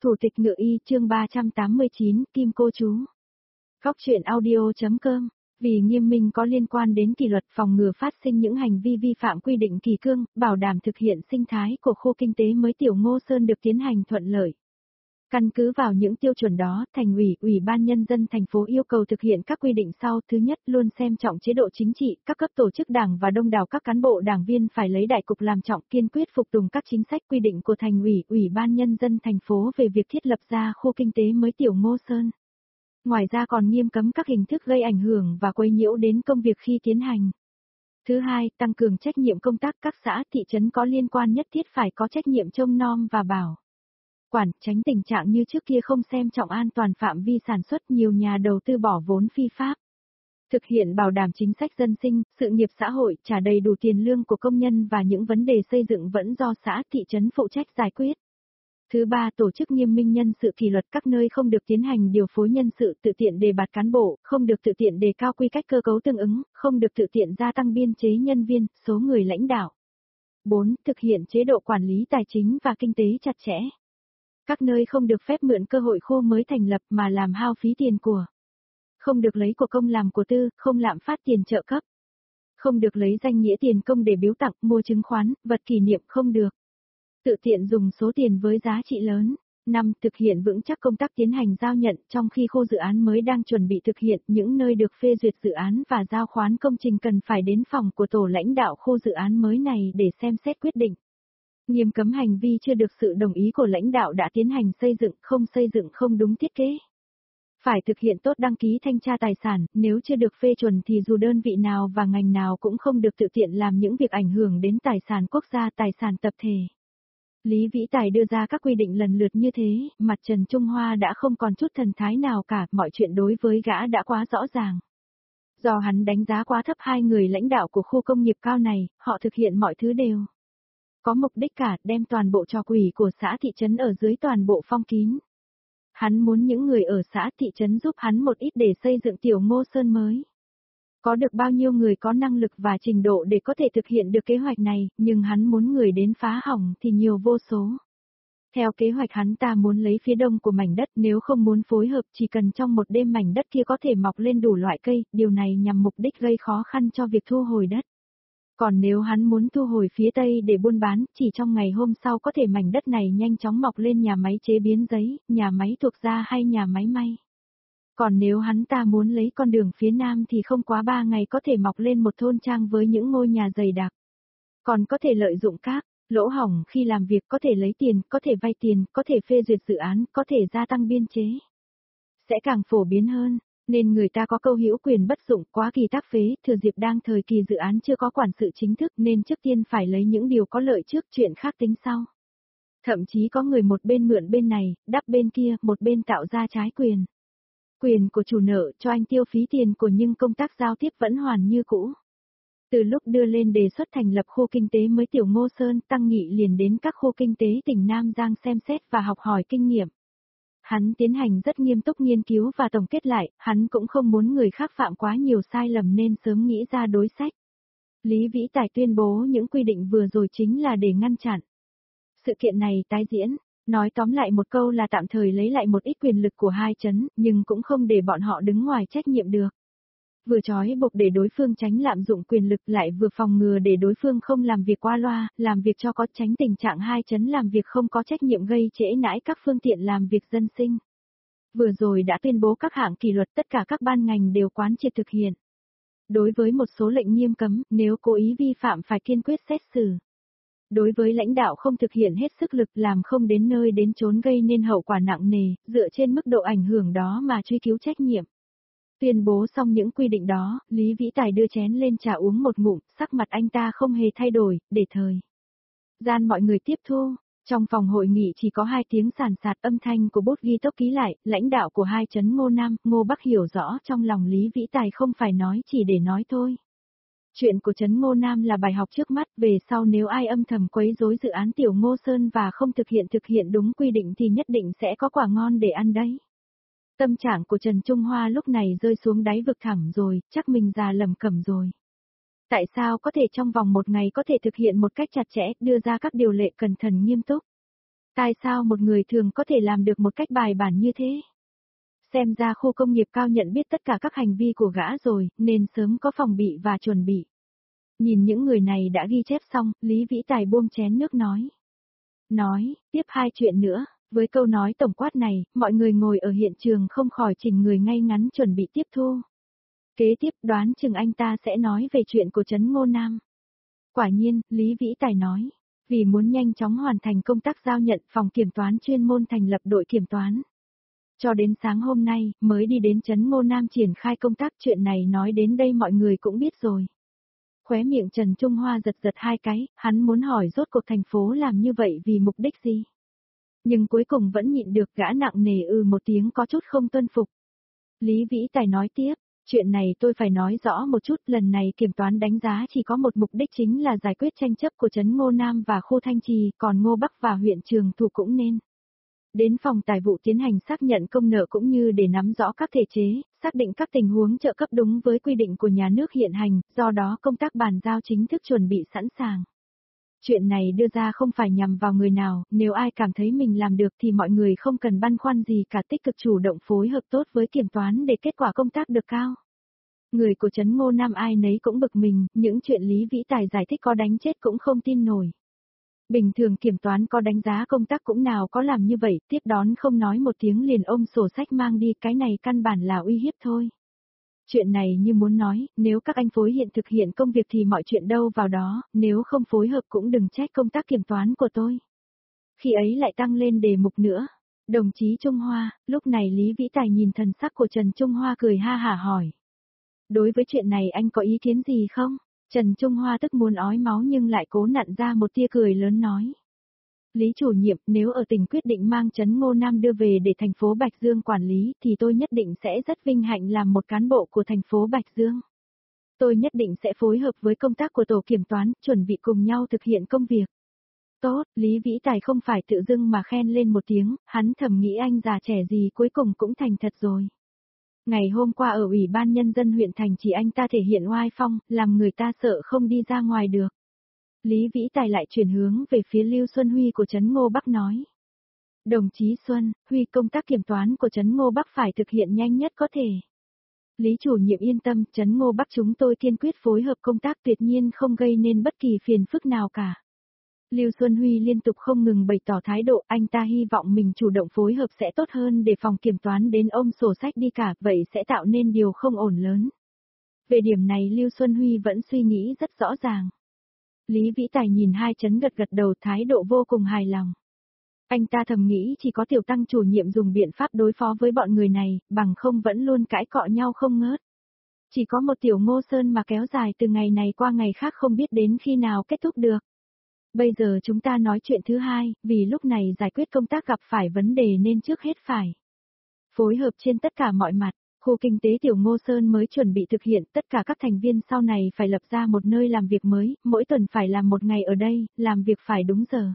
Thủ tịch Ngự Y chương 389 Kim Cô Chú. Góc truyện audio.com. Vì nghiêm minh có liên quan đến kỷ luật phòng ngừa phát sinh những hành vi vi phạm quy định kỷ cương, bảo đảm thực hiện sinh thái của khu kinh tế mới Tiểu Ngô Sơn được tiến hành thuận lợi. Căn cứ vào những tiêu chuẩn đó, Thành ủy, Ủy ban Nhân dân thành phố yêu cầu thực hiện các quy định sau. Thứ nhất, luôn xem trọng chế độ chính trị, các cấp tổ chức đảng và đông đảo các cán bộ đảng viên phải lấy đại cục làm trọng, kiên quyết phục tùng các chính sách quy định của Thành ủy, Ủy ban Nhân dân thành phố về việc thiết lập ra khu kinh tế mới Tiểu Ngô Sơn. Ngoài ra còn nghiêm cấm các hình thức gây ảnh hưởng và quấy nhiễu đến công việc khi tiến hành. Thứ hai, tăng cường trách nhiệm công tác các xã, thị trấn có liên quan nhất thiết phải có trách nhiệm trông nom và bảo quản, tránh tình trạng như trước kia không xem trọng an toàn phạm vi sản xuất, nhiều nhà đầu tư bỏ vốn phi pháp. Thực hiện bảo đảm chính sách dân sinh, sự nghiệp xã hội, trả đầy đủ tiền lương của công nhân và những vấn đề xây dựng vẫn do xã, thị trấn phụ trách giải quyết. Thứ ba, tổ chức nghiêm minh nhân sự kỷ luật, các nơi không được tiến hành điều phối nhân sự tự tiện đề bạt cán bộ, không được tự tiện đề cao quy cách cơ cấu tương ứng, không được tự tiện gia tăng biên chế nhân viên, số người lãnh đạo. 4. Thực hiện chế độ quản lý tài chính và kinh tế chặt chẽ. Các nơi không được phép mượn cơ hội khu mới thành lập mà làm hao phí tiền của. Không được lấy của công làm của tư, không lạm phát tiền trợ cấp. Không được lấy danh nghĩa tiền công để biếu tặng, mua chứng khoán, vật kỷ niệm, không được tự tiện dùng số tiền với giá trị lớn. 5. Thực hiện vững chắc công tác tiến hành giao nhận, trong khi khu dự án mới đang chuẩn bị thực hiện, những nơi được phê duyệt dự án và giao khoán công trình cần phải đến phòng của tổ lãnh đạo khu dự án mới này để xem xét quyết định. Nghiêm cấm hành vi chưa được sự đồng ý của lãnh đạo đã tiến hành xây dựng không đúng thiết kế. Phải thực hiện tốt đăng ký thanh tra tài sản, nếu chưa được phê chuẩn thì dù đơn vị nào và ngành nào cũng không được tự tiện làm những việc ảnh hưởng đến tài sản quốc gia, tài sản tập thể. Lý Vĩ Tài đưa ra các quy định lần lượt như thế, mặt Trần Trung Hoa đã không còn chút thần thái nào cả, mọi chuyện đối với gã đã quá rõ ràng. Do hắn đánh giá quá thấp hai người lãnh đạo của khu công nghiệp cao này, họ thực hiện mọi thứ đều có mục đích cả, đem toàn bộ trò quỷ của xã thị trấn ở dưới toàn bộ phong kín. Hắn muốn những người ở xã thị trấn giúp hắn một ít để xây dựng Tiểu Ngô Sơn mới. Có được bao nhiêu người có năng lực và trình độ để có thể thực hiện được kế hoạch này, nhưng hắn muốn người đến phá hỏng thì nhiều vô số. Theo kế hoạch hắn ta muốn lấy phía đông của mảnh đất, nếu không muốn phối hợp chỉ cần trong một đêm mảnh đất kia có thể mọc lên đủ loại cây, điều này nhằm mục đích gây khó khăn cho việc thu hồi đất. Còn nếu hắn muốn thu hồi phía tây để buôn bán, chỉ trong ngày hôm sau có thể mảnh đất này nhanh chóng mọc lên nhà máy chế biến giấy, nhà máy thuộc gia hay nhà máy may. Còn nếu hắn ta muốn lấy con đường phía nam thì không quá 3 ngày có thể mọc lên một thôn trang với những ngôi nhà dày đặc. Còn có thể lợi dụng các lỗ hổng khi làm việc, có thể lấy tiền, có thể vay tiền, có thể phê duyệt dự án, có thể gia tăng biên chế. Sẽ càng phổ biến hơn, nên người ta có câu hữu quyền bất dụng, quá kỳ tác phế, thừa dịp đang thời kỳ dự án chưa có quản sự chính thức nên trước tiên phải lấy những điều có lợi trước, chuyện khác tính sau. Thậm chí có người một bên mượn bên này, đắp bên kia, một bên tạo ra trái quyền. Quyền của chủ nợ cho anh tiêu phí tiền của nhưng công tác giao tiếp vẫn hoàn như cũ. Từ lúc đưa lên đề xuất thành lập khu kinh tế mới Tiểu Ngô Sơn, Tăng Nghị liền đến các khu kinh tế tỉnh Nam Giang xem xét và học hỏi kinh nghiệm. Hắn tiến hành rất nghiêm túc nghiên cứu và tổng kết lại, hắn cũng không muốn người khác phạm quá nhiều sai lầm nên sớm nghĩ ra đối sách. Lý Vĩ Tài tuyên bố những quy định vừa rồi chính là để ngăn chặn sự kiện này tái diễn. Nói tóm lại một câu là tạm thời lấy lại một ít quyền lực của hai trấn, nhưng cũng không để bọn họ đứng ngoài trách nhiệm được. Vừa trói buộc để đối phương tránh lạm dụng quyền lực, lại vừa phòng ngừa để đối phương không làm việc qua loa, làm việc cho có, tránh tình trạng hai trấn làm việc không có trách nhiệm gây trễ nải các phương tiện làm việc dân sinh. Vừa rồi đã tuyên bố các hạng kỷ luật, tất cả các ban ngành đều quán triệt thực hiện. Đối với một số lệnh nghiêm cấm, nếu cố ý vi phạm phải kiên quyết xét xử. Đối với lãnh đạo không thực hiện hết sức lực, làm không đến nơi đến chốn gây nên hậu quả nặng nề, dựa trên mức độ ảnh hưởng đó mà truy cứu trách nhiệm. Tuyên bố xong những quy định đó, Lý Vĩ Tài đưa chén lên trà uống một ngụm, sắc mặt anh ta không hề thay đổi, để thời gian mọi người tiếp thu. Trong phòng hội nghị chỉ có 2 tiếng sàn sạt, âm thanh của bút ghi tốc ký lại, lãnh đạo của hai trấn Ngô Nam, Ngô Bắc hiểu rõ trong lòng Lý Vĩ Tài không phải nói chỉ để nói thôi. Chuyện của trấn Ngô Nam là bài học trước mắt, về sau nếu ai âm thầm quấy rối dự án Tiểu Ngô Sơn và không thực hiện đúng quy định thì nhất định sẽ có quả ngon để ăn đấy. Tâm trạng của Trần Trung Hoa lúc này rơi xuống đáy vực thẳm rồi, chắc mình già lầm cẩm rồi. Tại sao có thể trong vòng 1 ngày có thể thực hiện một cách chặt chẽ, đưa ra các điều lệ cẩn thận nghiêm túc? Tại sao một người thường có thể làm được một cách bài bản như thế? Xem ra khu công nghiệp cao nhận biết tất cả các hành vi của gã rồi, nên sớm có phòng bị và chuẩn bị. Nhìn những người này đã ghi chép xong, Lý Vĩ Tài buông chén nước nói. Tiếp hai chuyện nữa, với câu nói tổng quát này, mọi người ngồi ở hiện trường không khỏi chỉnh người ngay ngắn chuẩn bị tiếp thu. Kế tiếp đoán chừng anh ta sẽ nói về chuyện của Trấn Ngô Nam. Quả nhiên, Lý Vĩ Tài nói, vì muốn nhanh chóng hoàn thành công tác giao nhận, phòng kiểm toán chuyên môn thành lập đội kiểm toán. Cho đến sáng hôm nay, mới đi đến Trấn Ngô Nam triển khai công tác, chuyện này nói đến đây mọi người cũng biết rồi. Khóe miệng Trần Trung Hoa giật giật hai cái, hắn muốn hỏi rốt cuộc thành phố làm như vậy vì mục đích gì. Nhưng cuối cùng vẫn nhịn được, gã nặng nề một tiếng có chút không tuân phục. Lý Vĩ Tài nói tiếp, chuyện này tôi phải nói rõ một chút, lần này kiểm toán đánh giá chỉ có một mục đích chính là giải quyết tranh chấp của Trấn Ngô Nam và khu Thanh Trì, còn Ngô Bắc và huyện Trường Thụ cũng nên đến phòng tài vụ tiến hành xác nhận công nợ cũng như để nắm rõ các thể chế, xác định các tình huống trợ cấp đúng với quy định của nhà nước hiện hành, do đó công tác bàn giao chính thức chuẩn bị sẵn sàng. Chuyện này đưa ra không phải nhằm vào người nào, nếu ai cảm thấy mình làm được thì mọi người không cần băn khoăn gì cả, tích cực chủ động phối hợp tốt với kiểm toán để kết quả công tác được cao. Người của Trấn Ngô Nam ai nấy cũng bực mình, những chuyện Lý Vĩ Tài giải thích có đánh chết cũng không tin nổi. Bình thường kiểm toán có đánh giá công tác cũng nào có làm như vậy, tiếp đón không nói một tiếng liền ôm sổ sách mang đi, cái này căn bản là uy hiếp thôi. Chuyện này như muốn nói, nếu các anh phối hiện thực hiện công việc thì mọi chuyện đâu vào đó, nếu không phối hợp cũng đừng trách công tác kiểm toán của tôi. Khi ấy lại tăng lên đề mục nữa. Đồng chí Trung Hoa, lúc này Lý Vĩ Tài nhìn thần sắc của Trần Trung Hoa cười ha hả hỏi. Đối với chuyện này anh có ý kiến gì không? Trần Trung Hoa tức muốn ói máu nhưng lại cố nặn ra một tia cười lớn nói. Lý chủ nhiệm, nếu ở tỉnh quyết định mang Trấn Ngô Nam đưa về để thành phố Bạch Dương quản lý thì tôi nhất định sẽ rất vinh hạnh làm một cán bộ của thành phố Bạch Dương. Tôi nhất định sẽ phối hợp với công tác của tổ kiểm toán, chuẩn bị cùng nhau thực hiện công việc. Tốt, Lý Vĩ Tài không phải tự dưng mà khen lên một tiếng, hắn thầm nghĩ anh già trẻ gì cuối cùng cũng thành thật rồi. Ngày hôm qua ở Ủy ban Nhân dân huyện thành chỉ anh ta thể hiện oai phong, làm người ta sợ không đi ra ngoài được. Lý Vĩ Tài lại chuyển hướng về phía Lưu Xuân Huy của Trấn Ngô Bắc nói. Đồng chí Xuân, Huy, công tác kiểm toán của Trấn Ngô Bắc phải thực hiện nhanh nhất có thể. Lý chủ nhiệm yên tâm, Trấn Ngô Bắc chúng tôi kiên quyết phối hợp công tác, tuyệt nhiên không gây nên bất kỳ phiền phức nào cả. Lưu Xuân Huy liên tục không ngừng bày tỏ thái độ, anh ta hy vọng mình chủ động phối hợp sẽ tốt hơn để phòng kiểm toán đến ôm sổ sách đi cả, vậy sẽ tạo nên điều không ổn lớn. Về điểm này Lưu Xuân Huy vẫn suy nghĩ rất rõ ràng. Lý Vĩ Tài nhìn hai Trấn gật gật đầu, thái độ vô cùng hài lòng. Anh ta thầm nghĩ chỉ có Tiểu Tăng chủ nhiệm dùng biện pháp đối phó với bọn người này, bằng không vẫn luôn cãi cọ nhau không ngớt. Chỉ có một Tiểu Ngô Sơn mà kéo dài từ ngày này qua ngày khác không biết đến khi nào kết thúc được. Bây giờ chúng ta nói chuyện thứ hai, vì lúc này giải quyết công tác gặp phải vấn đề nên trước hết phải phối hợp trên tất cả mọi mặt. Khu kinh tế Tiểu Ngô Sơn mới chuẩn bị thực hiện, tất cả các thành viên sau này phải lập ra một nơi làm việc mới, mỗi tuần phải làm một ngày ở đây, làm việc phải đúng giờ.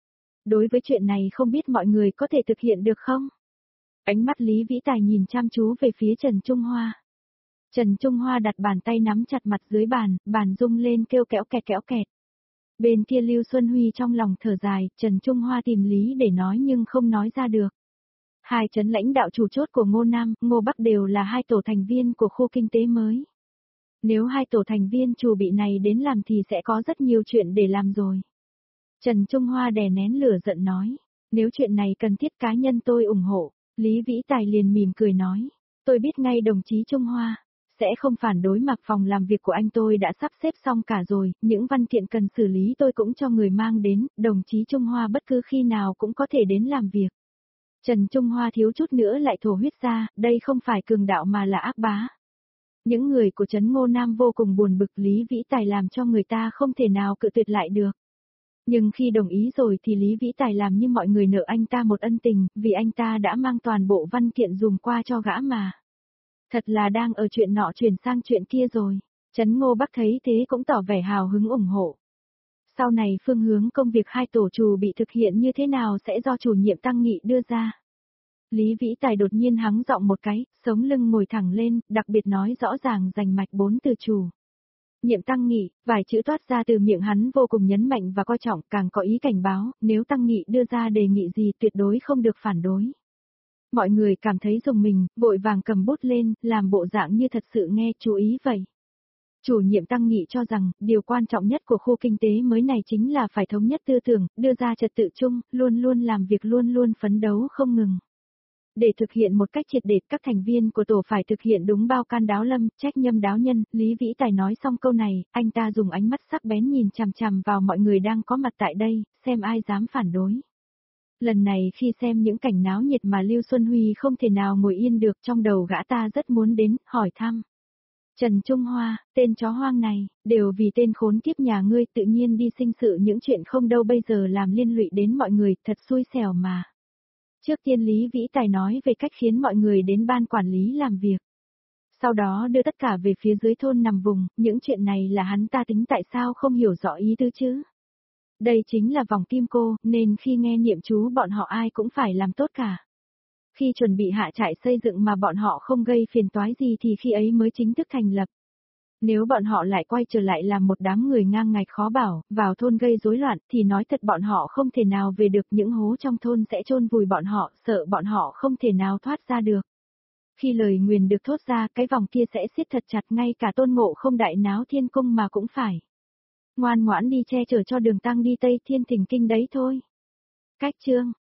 Đối với chuyện này không biết mọi người có thể thực hiện được không? Ánh mắt Lý Vĩ Tài nhìn chăm chú về phía Trần Trung Hoa. Trần Trung Hoa đặt bàn tay nắm chặt mặt dưới bàn, bàn rung lên kêu kéo kẹt. Bên kia Lưu Xuân Huy trong lòng thở dài, Trần Trung Hoa tìm lý để nói nhưng không nói ra được. Hai trấn lãnh đạo chủ chốt của Ngô Nam, Ngô Bắc đều là hai tổ thành viên của khu kinh tế mới. Nếu hai tổ thành viên chủ bị này đến làm thì sẽ có rất nhiều chuyện để làm rồi. Trần Trung Hoa đè nén lửa giận nói, nếu chuyện này cần thiết cá nhân tôi ủng hộ. Lý Vĩ Tài liền mỉm cười nói, tôi biết ngay đồng chí Trung Hoa sẽ không phản đối, mặc phòng làm việc của anh tôi đã sắp xếp xong cả rồi, những văn kiện cần xử lý tôi cũng cho người mang đến, đồng chí Trung Hoa bất cứ khi nào cũng có thể đến làm việc. Trần Trung Hoa thiếu chút nữa lại thổ huyết ra, đây không phải cường đạo mà là ác bá. Những người của Trấn Ngô Nam vô cùng buồn bực, Lý Vĩ Tài làm cho người ta không thể nào cự tuyệt lại được. Nhưng khi đồng ý rồi thì Lý Vĩ Tài làm như mọi người nợ anh ta một ân tình, vì anh ta đã mang toàn bộ văn kiện dùm qua cho gã mà. Thật là đang ở chuyện nọ chuyển sang chuyện kia rồi. Trấn Ngô Bắc thấy thế cũng tỏ vẻ hào hứng ủng hộ. Sau này phương hướng công việc hai tổ chủ bị thực hiện như thế nào sẽ do chủ nhiệm Tăng Nghị đưa ra. Lý Vĩ Tài đột nhiên hắng giọng một cái, sống lưng ngồi thẳng lên, đặc biệt nói rõ ràng rành mạch 4 từ chủ. Nhiệm Tăng Nghị, vài chữ toát ra từ miệng hắn vô cùng nhấn mạnh và coi trọng, càng có ý cảnh báo, nếu Tăng Nghị đưa ra đề nghị gì tuyệt đối không được phản đối. Mọi người cảm thấy rùng mình, vội vàng cầm bút lên, làm bộ dạng như thật sự nghe chú ý vậy. Chủ nhiệm Tăng Nghị cho rằng, điều quan trọng nhất của khu kinh tế mới này chính là phải thống nhất tư tưởng, đưa ra trật tự chung, luôn luôn làm việc luôn luôn phấn đấu không ngừng. Để thực hiện một cách triệt để, các thành viên của tổ phải thực hiện đúng bao can đáo lâm, trách nhâm đáo nhân, Lý Vĩ Tài nói xong câu này, anh ta dùng ánh mắt sắc bén nhìn chằm chằm vào mọi người đang có mặt tại đây, xem ai dám phản đối. Lần này khi xem những cảnh náo nhiệt mà Lưu Xuân Huy không thể nào ngồi yên được, trong đầu gã ta rất muốn đến, hỏi thăm. Trần Trung Hoa, tên chó hoang này, đều vì tên khốn kiếp nhà ngươi tự nhiên đi sinh sự những chuyện không đâu bây giờ làm liên lụy đến mọi người, thật xui xẻo mà. Trước tiên Lý Vĩ Tài nói về cách khiến mọi người đến ban quản lý làm việc. Sau đó đưa tất cả về phía dưới thôn nằm vùng, những chuyện này là hắn ta tính tại sao không hiểu rõ ý tứ chứ. Đây chính là vòng kim cô, nên khi nghe niệm chú bọn họ ai cũng phải làm tốt cả. Khi chuẩn bị hạ trại xây dựng mà bọn họ không gây phiền toái gì thì khi ấy mới chính thức thành lập. Nếu bọn họ lại quay trở lại làm một đám người ngang ngạch khó bảo, vào thôn gây rối loạn thì nói thật bọn họ không thể nào về được, những hố trong thôn sẽ chôn vùi bọn họ, sợ bọn họ không thể nào thoát ra được. Khi lời nguyền được thốt ra, cái vòng kia sẽ siết thật chặt, ngay cả Tôn Ngộ Không đại náo thiên cung mà cũng phải ngoan ngoãn đi che chở cho Đường Tăng đi Tây Thiên Thỉnh Kinh đấy thôi. Cách chương